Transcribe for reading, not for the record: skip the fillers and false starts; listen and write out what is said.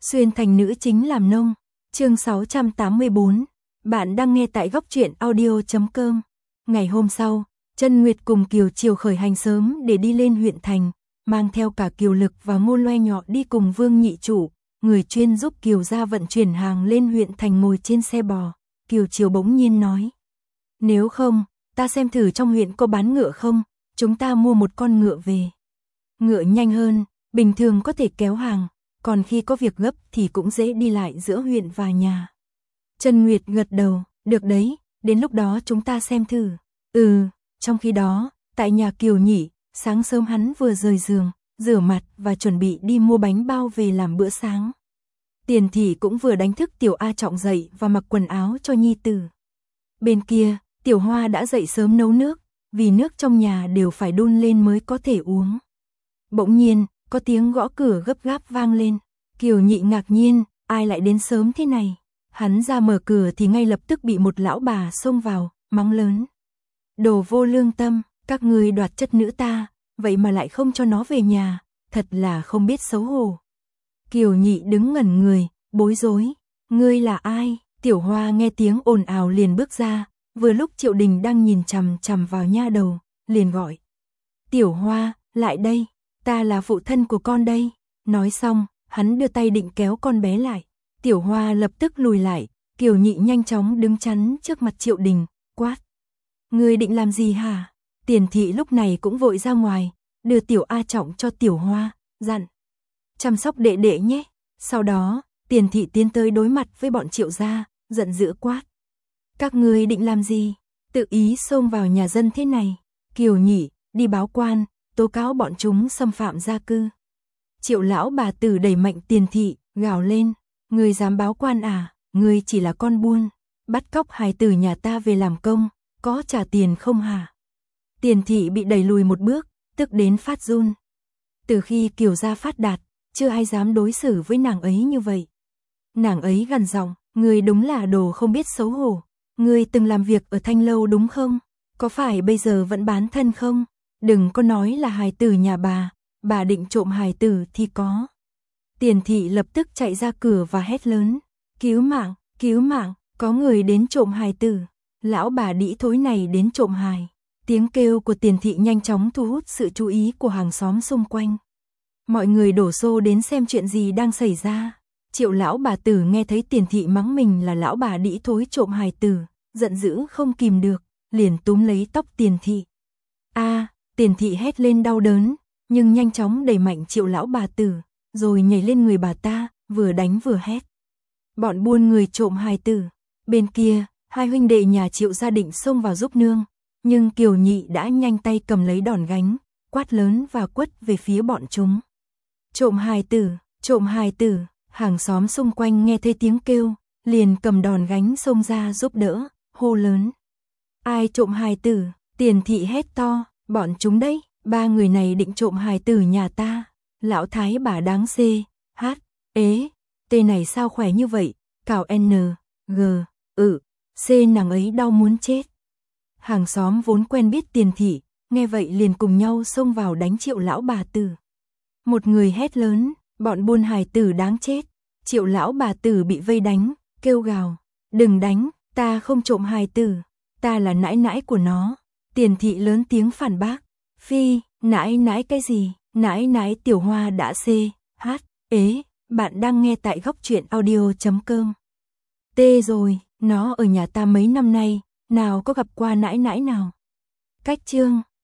Xuyên thành nữ chính làm nông. Chương 684. Bạn đang nghe tại góc truyện audio.com. Ngày hôm sau, Trân Nguyệt cùng Kiều Triều khởi hành sớm để đi lên huyện thành, mang theo cả Kiều Lực và Ngô Loe Nhọ đi cùng Vương Nhị Chủ, người chuyên giúp Kiều gia vận chuyển hàng lên huyện thành ngồi trên xe bò. Kiều Triều bỗng nhiên nói: "Nếu không, ta xem thử trong huyện có bán ngựa không, chúng ta mua một con ngựa về. Ngựa nhanh hơn, bình thường có thể kéo hàng, còn khi có việc gấp thì cũng dễ đi lại giữa huyện và nhà." Trân Nguyệt gật đầu: "Được đấy, đến lúc đó chúng ta xem thử." Trong khi đó, tại nhà Kiều Nhị, sáng sớm hắn vừa rời giường, rửa mặt và chuẩn bị đi mua bánh bao về làm bữa sáng. Tiền Thị cũng vừa đánh thức Tiểu A Trọng dậy và mặc quần áo cho nhi tử. Bên kia, Tiểu Hoa đã dậy sớm nấu nước, vì nước trong nhà đều phải đun lên mới có thể uống. Bỗng nhiên, có tiếng gõ cửa gấp gáp vang lên. Kiều Nhị ngạc nhiên, ai lại đến sớm thế này? Hắn ra mở cửa thì ngay lập tức bị một lão bà xông vào, mắng lớn: "Đồ vô lương tâm, các ngươi đoạt chất nữ ta, vậy mà lại không cho nó về nhà, thật là không biết xấu hổ." Kiều Nhị đứng ngẩn người, bối rối: "Ngươi là ai?" Tiểu Hoa nghe tiếng ồn ào liền bước ra, vừa lúc Triệu Đình đang nhìn chằm chằm vào nha đầu, liền gọi: "Tiểu Hoa, lại đây, ta là phụ thân của con đây." Nói xong, hắn đưa tay định kéo con bé lại. Tiểu Hoa lập tức lùi lại, Kiều Nhị nhanh chóng đứng chắn trước mặt Triệu Đình, quát: "Ngươi định làm gì hả?" Tiền Thị lúc này cũng vội ra ngoài, đưa Tiểu A Trọng cho Tiểu Hoa, dặn: "Chăm sóc đệ đệ nhé." Sau đó, Tiền Thị tiến tới đối mặt với bọn Triệu gia, giận dữ quát: "Các ngươi định làm gì? Tự ý xông vào nhà dân thế này. Kiều Nhị, đi báo quan, tố cáo bọn chúng xâm phạm gia cư." Triệu lão bà tử đẩy mạnh Tiền Thị, gào lên: "Ngươi dám báo quan à? Ngươi chỉ là con buôn, bắt cóc hài tử nhà ta về làm công, có trả tiền không hả?" Tiền Thị bị đẩy lùi một bước, tức đến phát run. Từ khi Kiều gia phát đạt, chưa ai dám đối xử với nàng ấy như vậy. Nàng ấy gằn giọng: "Ngươi đúng là đồ không biết xấu hổ. Ngươi từng làm việc ở Thanh Lâu đúng không? Có phải bây giờ vẫn bán thân không? Đừng có nói là hài tử nhà bà định trộm hài tử thì có." Tiền Thị lập tức chạy ra cửa và hét lớn: cứu mạng, có người đến trộm hài tử. Lão bà đĩ thối này đến trộm hài." Tiếng kêu của Tiền Thị nhanh chóng thu hút sự chú ý của hàng xóm xung quanh. Mọi người đổ xô đến xem chuyện gì đang xảy ra. Triệu lão bà tử nghe thấy Tiền Thị mắng mình là lão bà đĩ thối trộm hài tử, giận dữ không kìm được, liền túm lấy tóc Tiền Thị. Tiền Thị hét lên đau đớn, nhưng nhanh chóng đẩy mạnh Triệu lão bà tử, rồi nhảy lên người bà ta, vừa đánh vừa hét: "Bọn buôn người trộm hài tử." Bên kia, hai huynh đệ nhà Triệu gia định xông vào giúp nương, nhưng Kiều Nhị đã nhanh tay cầm lấy đòn gánh, quát lớn và quất về phía bọn chúng. "Trộm hài tử, trộm hài tử!" Hàng xóm xung quanh nghe thấy tiếng kêu, liền cầm đòn gánh xông ra giúp đỡ, hô lớn: "Ai trộm hài tử?" Tiền Thị hét to: "Bọn chúng đấy, ba người này định trộm hài tử nhà ta." Lão thái bà đáng T này sao khỏe như vậy, cào C nàng ấy đau muốn chết. Hàng xóm vốn quen biết Tiền Thị, nghe vậy liền cùng nhau xông vào đánh Triệu lão bà tử. Một người hét lớn: "Bọn buôn hài tử đáng chết!" Triệu lão bà tử bị vây đánh, kêu gào: "Đừng đánh, ta không trộm hài tử, ta là nãi nãi của nó." Tiền Thị lớn tiếng phản bác: "Phi, nãi nãi cái gì, nãi nãi Tiểu Hoa đã Bạn đang nghe tại góc truyện audio.com. Rồi, nó ở nhà ta mấy năm nay, nào có gặp qua nãi nãi nào." Cách chương